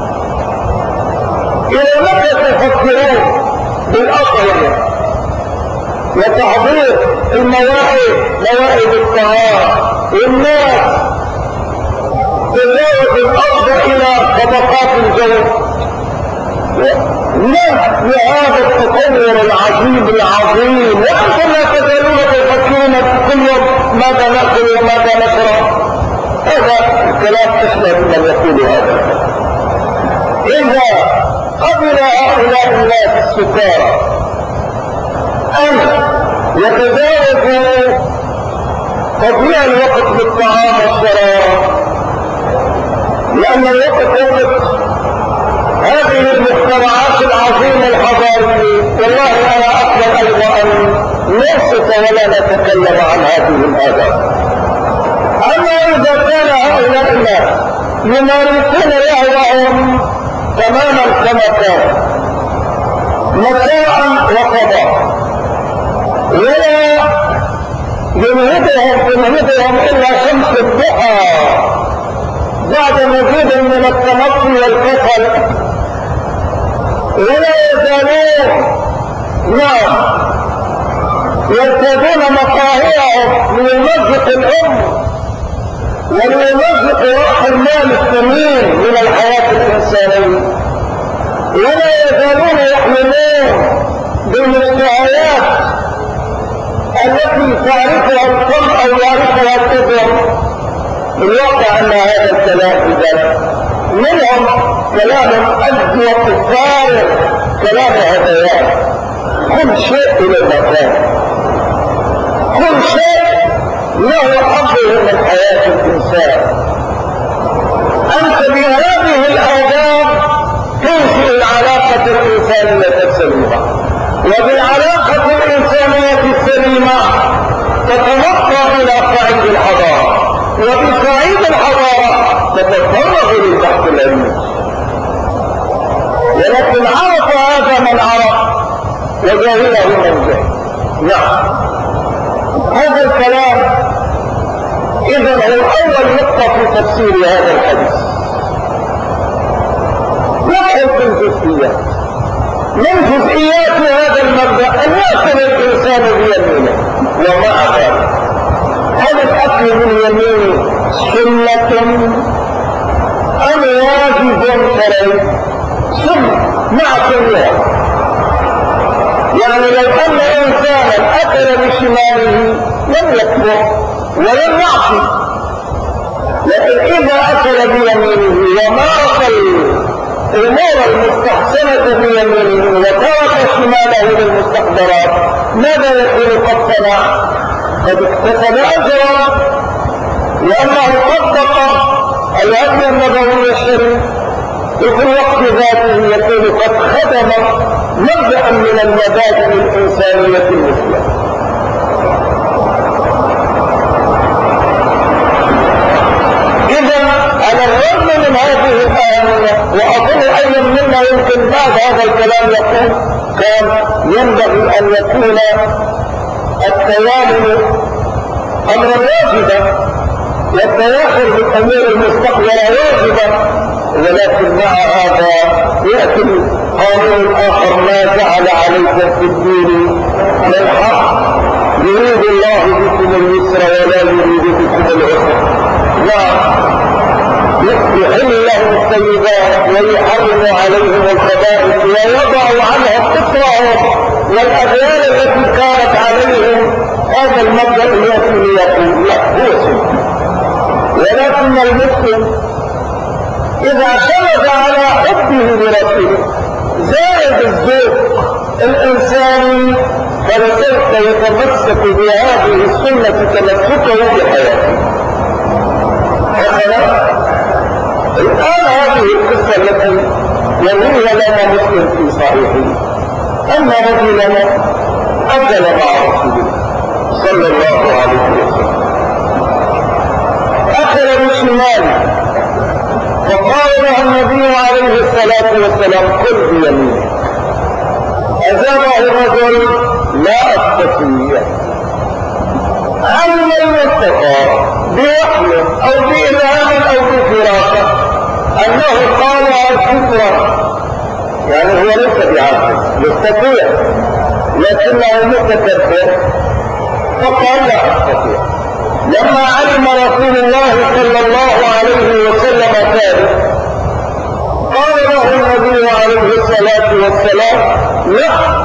Speaker 1: إلى متى تفكرون بالأطعمة وتحضير الموائد، موائد الطعام، والناس تجاوز الأرض إلى طبقات الجو؟ لا، لهذا التطور العجيب العظيم، وأنتم لا تزالون تفكرون كل يوم ماذا نأكل وماذا نشرب. هذا الكلام أشبه بمن يقول هذا. إذا قبل هؤلاء الناس السكارى أن يتجاوزوا تضيع الوقت بالطعام والشراب، لأن الوقت وقت هذه المجتمعات العظيمة الحضارية. والله أنا أقبل أيضا أن نوصف ولا نتكلم عن هذه الآداب. أما إذا كان هؤلاء الناس يمارسون لهوهم تماما كما كان مساء وصباحا، ولا ينهدهم إلا شمس الضحى بعد مزيد من التنقي والكسل، ولا يزالون يرتدون مقاهيهم ليمزق الأم وليمزق روح المال الثمين من الحياة الإنسانية، ولا يزالون يحملون بالمشتهيات التي تعرفها القلب أو يعرفها الأذن. الواقع أن هذا الكلام إذا منهم كلام أجوى الفارغ، كلام هذيان. كل شيء إلى المكان، كل شيء له حظه من حياة الإنسان. أنت بهذه الآداب تنشئ العلاقة الإنسانية السليمة، وبالعلاقة الإنسانية السليمة تتنقى إلى صعيد الحضارة، وبصعيد الحضارة تتفرغ للبحث العلمي. ولكن عرف هذا من عرف وجاهله من جاهل. نعم، هذا الكلام إذا هو أول نقطة في تفسير هذا الحديث. ندخل في الجزئيات. من جزئيات هذا المبدأ أن يأكل الإنسان بيمينه، ومع ذلك هل الأكل باليمين سنة أم واجب شرعي؟ سنة مع سنة. يعني لو أن إنسانا أكل بشماله لم يكفر ولم يعصي، لكن إذا أكل بيمينه ومارس الأمور المستحسنة بيمينه وترك شماله للمستحضرات، ماذا يكون قد صنع؟ قد اكتسب أجرا، لأنه طبق الهدي النبوي الشريف، وفي الوقت ذاته يكون قد خدم مبدأ من المبادئ الإنسانية المسلمة. إذا على الرغم من هذه الأهمية، وأظن أي منا يمكن بعد هذا الكلام يقول كان ينبغي أن يكون التيامن أمرا واجبا والتواصل بالأمور المستقبلة واجبا، ولكن مع هذا يأتي قانون آخر: ما جعل عليكم في الدين من حق، يريد الله بكم اليسر ولا يريد بكم العسر. يحل لهم الطيبات ويحرم عليهم الخبائث ويضع عنهم قصرهم والأغلال التي كانت عليهم. هذا المبدأ الذي يقول، ولكن المسلم إذا اعتمد على حبه لرسوله زائد الذوق الإنساني فلسوف يتمسك بهذه السنة تمسكه بحياته. حسنا، الآن هذه القصة التي يرويها لنا مسلم في صحيحه أن رجلا أكل مع رسول الله صلى الله عليه وسلم، أكل بشماله، فقال له النبي عليه الصلاة والسلام: كل بيمينك. أجابه الرجل: لا أستطيع. علم المتقى بوحي أو بإلهام أو بفراسة أنه قال الفطرة، يعني هو ليس بعاقل، يستطيع لكنه متكبر، فقال: لا أستطيع. لما علم رسول الله صلى الله عليه وسلم ذلك قال له النبي عليه الصلاة والسلام: لا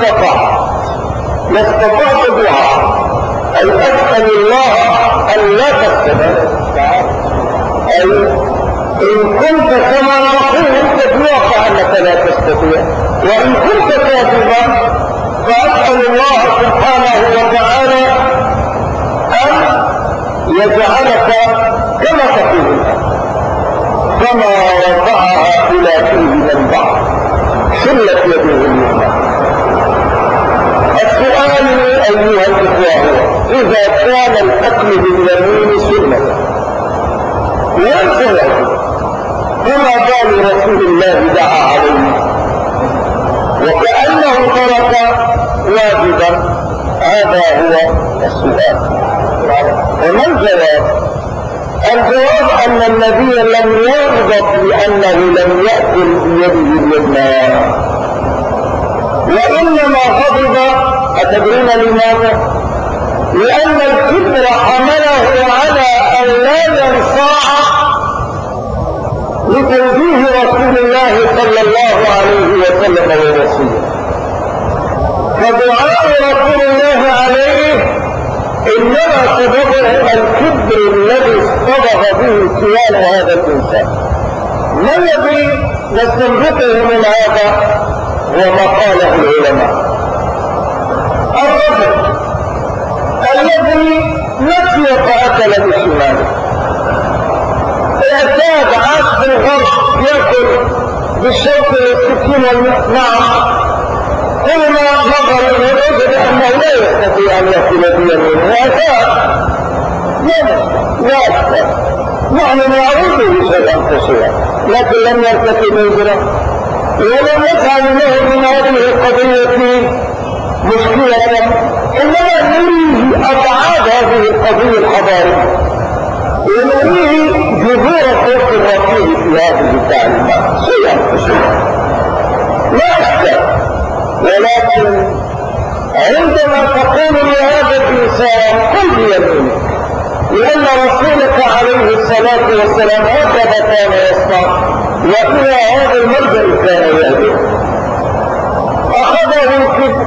Speaker 1: استطعت دعاء، أي أسأل الله أن لا تستطيع. أي إن كنت كما نقول أنت بواقع أنك لا تستطيع، وإن كنت كاذبا فأسأل الله سبحانه وتعالى أن يجعلك كما تقول الآن، كما رفعها إلى فيه من بعض شلت يده اليمنى. السؤال أيها الإخوة هو: إذا كان الأكل باليمين سنة ليس واجبا، فما بال رسول الله دعا عليه وكأنه ترك واجبا؟ هذا هو السؤال. وما الجواب؟ الجواب أن النبي لم يغضب لأنه لم يأكل بيده اليمنى، وإنما غضب أتدرون لماذا؟ لأن الكبر حمله على أن لا ينصاع لتوجيه رسول الله صلى الله عليه وسلم ووصيه. فدعاء رسول الله عليه إنما سببه الكبر الذي اصطبغ به كيان هذا الإنسان. ما الذي نستنبطه من هذا؟ وما قاله العلماء: الرجل الذي نسي فأكل بشماله، اعتاد عاش في الغرب يأكل بالشوك والسكين والمعص، كلما نظر إليه وجد أنه لا يستطيع أن يأكل بيمينه، اعتاد لا أكثر، نحن نعوده شيئا فشيئا، لكن لم يرتكب هجرة ولم يجعل له من هذه القضية مشكلة، إنما نريه أبعاد هذه القضية الحضارية ونريه جذور خوف الرقيق في هذه التعليمات شيئا فشيئا لا أكثر. ولكن عندما تقول لهذا الإنسان قل بيمينك، لأن رسولك عليه الصلاة والسلام هكذا كان يصنع وإلى هذا المرجع كان يهدف، أخذه الكبر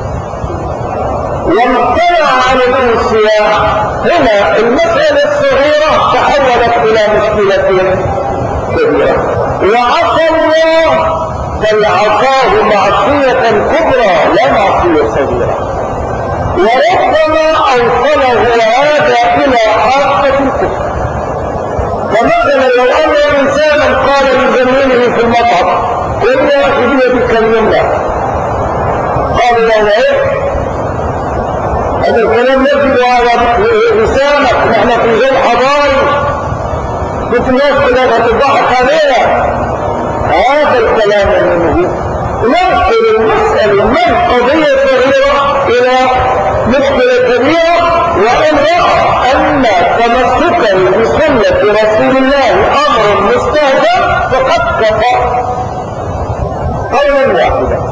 Speaker 1: وامتنع عن الانصياع. هنا المسألة الصغيرة تحولت إلى مشكلة كبيرة، وعصى الله بل عصاه معصية كبرى لا معصية صغيرة، وربما أوصله هذا إلى حافة الكفر. فمثلا لو أن إنسانا قال لزميله في المطعم: قل يا أخي بيدك اليمنى، قال له: إيه هذا الكلام يجب على لسانك، نحن في جيل حضاري، كنت الناس كلها تضحك عليها. هذا الكلام منه ينقل المسألة من قضية صغيرة إلى مشكلة كبيرة، وإن رأى أن تمسكه بسنة رسول الله أمر مستهدف فقد كفى قولا واحدا.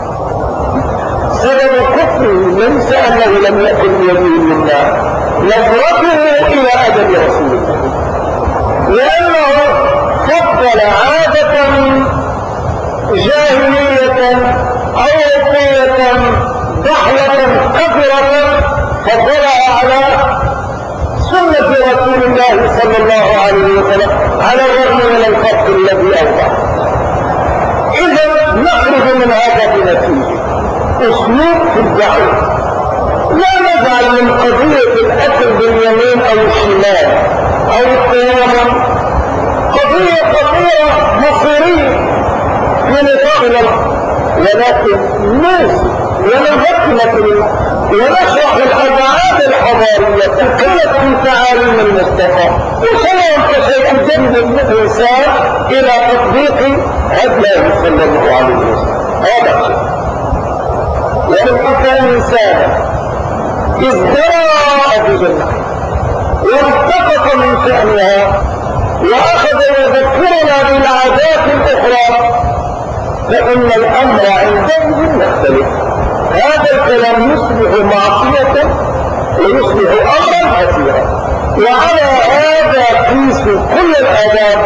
Speaker 1: سبب كفره ليس أنه لم يكن بيده اليمنى، نظرته إلى أدب رسول الله، لأنه فضل عادة جاهلية أو وصية ضحية كبيرة فضلها على سنة رسول الله صلى الله عليه وسلم على الرغم من الفرق الذي أوضح. إذا نخرج من هذا بنتيجة أسلوب في الدعوة، لا نجعل من قضية الأكل باليمين أو الشمال أو التيمم قضية خطيرة مصيرية في نطاق، ولكن ونذكر ونشرح الأبعاد الحضارية كانت في تعاليم المصطفى، وشيئا فشيئا جنب الإنسان إلى تطبيق هديه صلى الله عليه وسلم. هذا الشيء. وإن أتى إنسانا ازدرى بجنة وانتقص من شأنها وأخذ يذكرنا بالعادات الأخرى، فإن الأمر عندئذ يختلف. هذا الكلام يصبح معصية ويصبح أمرا عسيرا. وعلى هذا قيس كل الآداب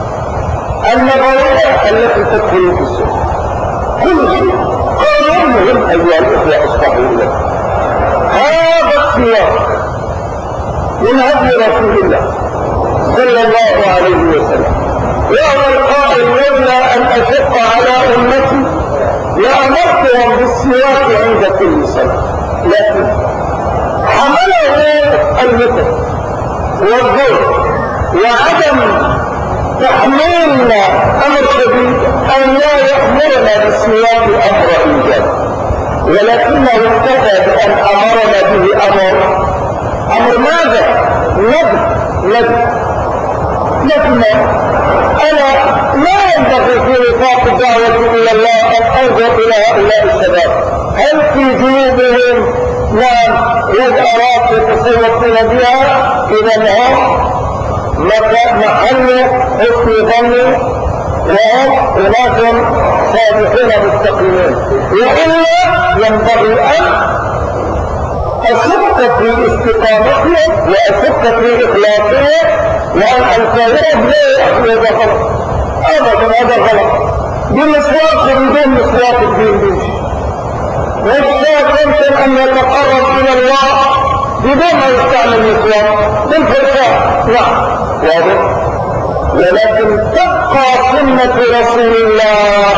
Speaker 1: النظرية التي تدخل في السنة، كل شيء قانون مهم أيها الأخوة أصبحوا إليه. هذا السياق من هدي رسول الله صلى الله عليه وسلم، وهو القائل: لولا أن أشق على أمتي لأمرتهم بالسواك عند كل صلاة، لكن حمله المثل والظلم وعدم تحميلنا امر شديد ان لا يأمرنا بالسواك امر ايجاب، ولكنه اكتفى بان امرنا به امر ماذا؟ ندب. لكن انا لا ينبغي في نطاق الدعوة الى الله ان انظر الى هؤلاء الشباب هل في جيوبهم نعم يد اراك يتسوقون بها، اذا هم محل حسن ظن وهم اناس صالحين مستقيمين، والا ينبغي ان اشك في استقامتهم واشك في اخلاصهم وان انكرهم لا يحمي هذا غلط ابدا، هذا غلط. بالمسواك بدون مسواك الدين بيمشي، والشاب يمكن ان يتقرب الى الله بدون ما يستعمل مسواك بالفرشاة، نعم واضح، ولكن تبقى سنة رسول الله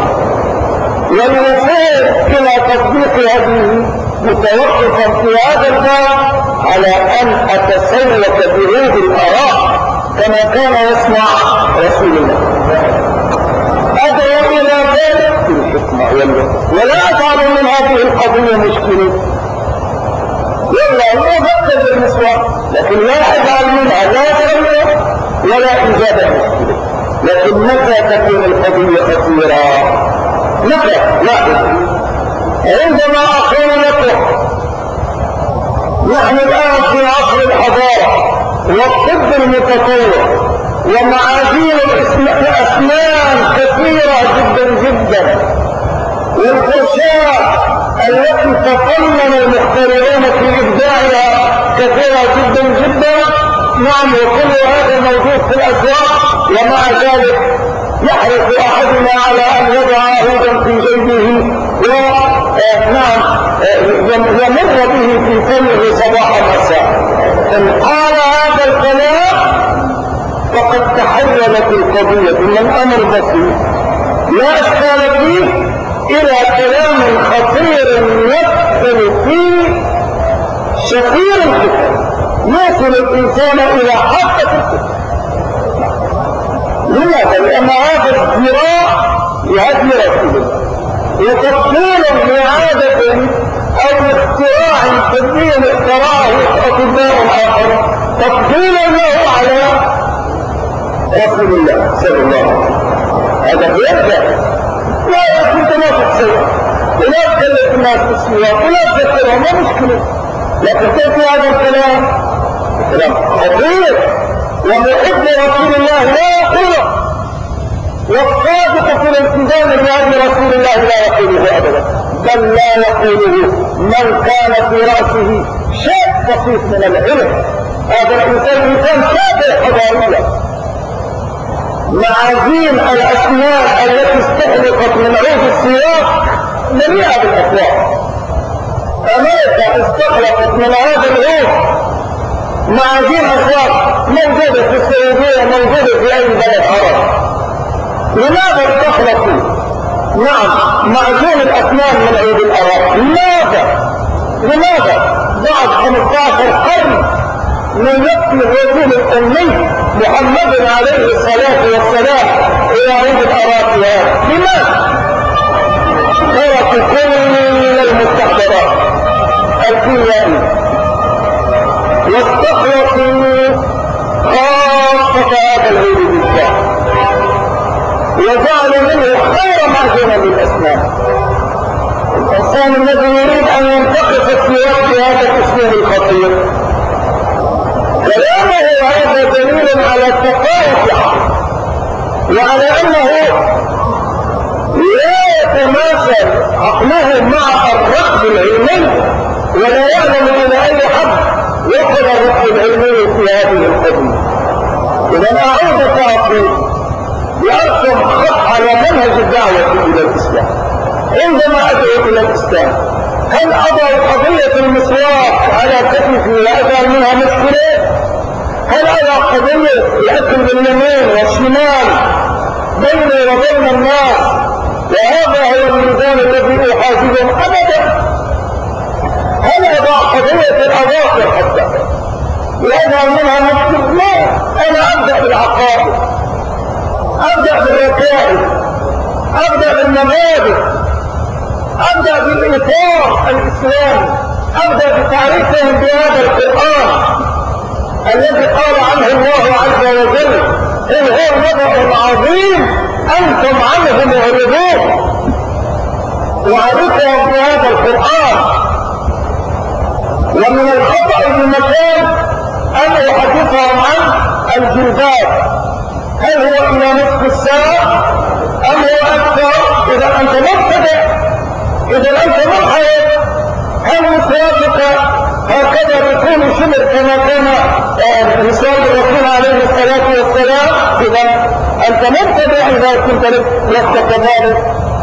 Speaker 1: والوصول الى تطبيق هذه متوقفا في هذا الباب على ان اتسوق بعود الاراء كما كان يصنع رسول الله. ادعو الى ذلك في الحكمة ولا اجعل من هذه القضية مشكلة، والله يبدل المسواك لكن لا اجعل منها لا سنة ولا اجابة مشكلة. لكن متى تكون القضية خطيرة؟ متى؟ لا عندما اقول لكم نحن الان في عصر الحضارة والطب المتطور ومعادين الاسنان كثيرة جدا جدا، والفرشاة التي تفنن المخترعون في ابداعها كثيرة جدا جدا، نعم وكل هذا موجود في الاسواق، ومع ذلك يحرص احدنا على ان يضع عودا في جيبه ونعم يمر به في فمه صباح مساء. ان قال هذا الكلام فقد تحولت القضية من امر بسيط لا اشكال فيه الى كلام خطير يدخل في شفير الكفر، يوصل الانسان الى حافة الكفر. لماذا؟ لان هذا ازدراء لهدي رسول الله وتفصيل لعادة او اختراع تبين اختراعه اطباء اخر تفضيلا له على رسول الله صلى الله عليه وسلم. هذا يبدا لا كنت ما تتصور ولا تكلف الناس بالسواك ولا تذكرهم، ما مشكله، لكن تأتي هذا الكلام خطير ومحب رسول الله لا يقوله، والصادق في الالتزام بهدي رسول الله لا يقوله ابدا، بل لا يقوله من كان في راسه شيء بسيط من العلم. هذا الانسان كافر حضاريا. معازيم الاسنان التي استحلقت من عود السياق مليئه بالاطلاق. امريكا استخلقت من هذا العود معازيم اسواق موجوده في السعوديه، موجوده في اي بلد عربي. لماذا استخلقوا نعم معجون الاسنان من عود العراق؟ لماذا بعد 15 قرن من نفس الرسول الامي محمد عليه الصلاه والسلام الى عود العراق؟ لماذا تركوا كل المستحضرات الكيميائيه واستخلصوا خاصه هذا العود بالذات وجعلوا منه خير معجون للاسنان؟ الانسان الذي يريد ان ينتقص السواك بهذا الاسلوب الخطير كلامه هذا دليل على تفاوت عقله وعلى انه لا يتماثل عقله مع الركب العلمي ولا يعلم الى اي حد يصل الركب العلمي في هذه القضيه. اذا اعود تعطي يرسم خط على منهج الدعوة الى الاسلام. عندما ادعو الى الاسلام هل اضع قضية المسواك على كتفي واجعل منها مشكلة؟ هل اضع قضية الاكل باليمين والشمال بيني وبين الناس وهذا هو الميزان الذي احاسبهم؟ ابدا. هل اضع قضية الاظافر حتى واجعل منها لكن لا، انا ابدأ بالعقائد، ابدأ بالركائز، ابدأ بالمبادئ، ابدأ بالاطار الاسلامي، ابدأ بتعريفهم بهذا القرآن الذي قال عنه الله عز وجل إن هو نبأ عظيم أنتم عنه معرضون، وعرفهم بهذا القرآن. ومن الخطأ بمكان أن يحدثهم عن الجلباب، هل هو إلى نصف الساعة أم هو أكثر؟ إذا أنت مبتدئ، إذا أنت مرحب، هل نصراتك هكذا بكون شمر كما كان نصرات الرسول عليه الصلاة والسلام؟ إذا أنت مبتدئ إذا كنت لك كذلك.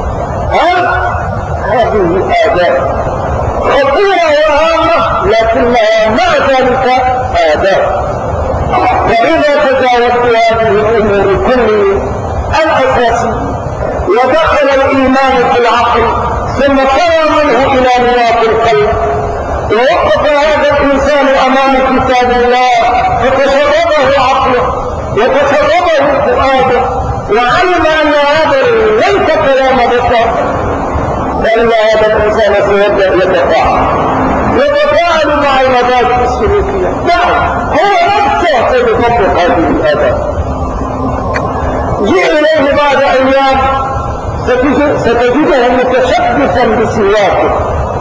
Speaker 1: هذه آداب خطيرة وهامة، لكنها مع ذلك آداب. فإذا تجاوزت هذه الأمور كلها الأساسية ودخل الإيمان في العقل ثم صار منه إلى نواة القلب، ووقف هذا الإنسان أمام كتاب الله فتشربه عقله وتشربه فؤاده وعلم أن هذا ليس كلام بشر، فإن هذا الإنسان سيبدأ يتفاعل مع المبادئ السلوكية. نعم، هو نفسه سيطبق هذه الآداب. جئ إليه بعد أيام ستجده متشبثا بسواكه،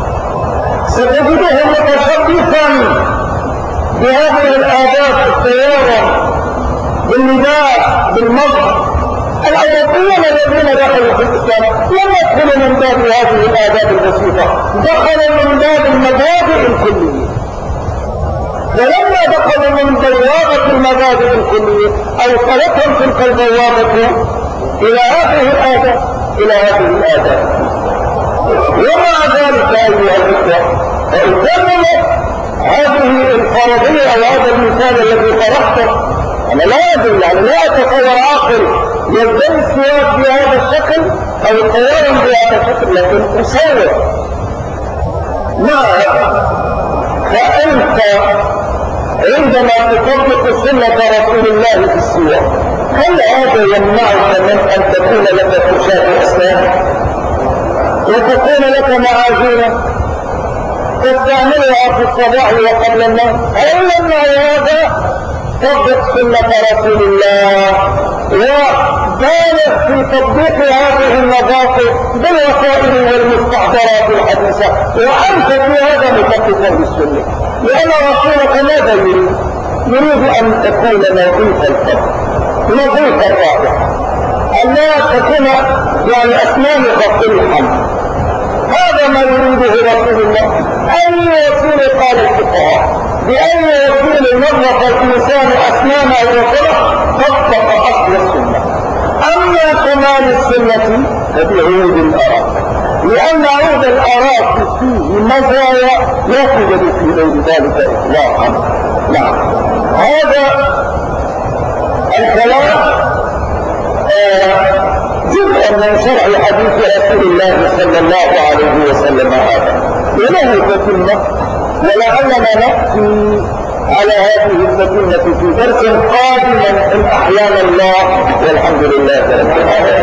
Speaker 1: ستجده متشبثا بهذه الآداب، التيارة، بالنداء، بالمظهر. الأوروبيين الذين دخلوا في الإسلام لم يدخلوا من باب هذه الآداب البسيطة، دخلوا من باب المبادئ الكلية. ولما دخلوا من بوابة المبادئ الكلية أوصلتهم تلك البوابة إلى هذه الآداب، إلى هذه الآداب. ومع ذلك أيها الإخوة، فأكمل هذه الفرضية أو هذا المثال الذي طرحته. أنا لا أدري، يعني لا أتصور عاقل يلزم السياق بهذا الشكل أو القيام بهذا الشكل، لكن أصور فأنت عندما تطبق سنة رسول الله في السياق، هل هذا يمنعك من أن تكون لك كشاف أسنان وتكون لك معاجينة تستعملها في الصباح وقبل النوم؟ هل يمنع هذا؟ طبق سنة رسول الله وبالغ في تطبيق هذه النظافة بالوسائل والمستحضرات الحديثة، وأنت في هذا مطبقا للسنة. لأن رسولك ماذا يريد؟ يريد أن تكون نظيف الفم، نظيف الرائحة، أن لا تكون يعني أسنانك قريحا. هذا ما يريده رسول الله. أي وسيلة قال الفقهاء بأي وسيلة نظف الإنسان أسنانه وفرح طبق أصل السنة. أما كمال السنة فبعود الأراك، لأن عود الأراك فيه مزايا لا توجد في غير ذلك إطلاقا. نعم، هذا الكلام جزء من شرح حديث رسول الله صلى الله عليه وسلم هذا، وله تتمة، ولعلنا نأتي على هذه التتمة في درس قادم إن أحيانا الله، والحمد لله رب العالمين.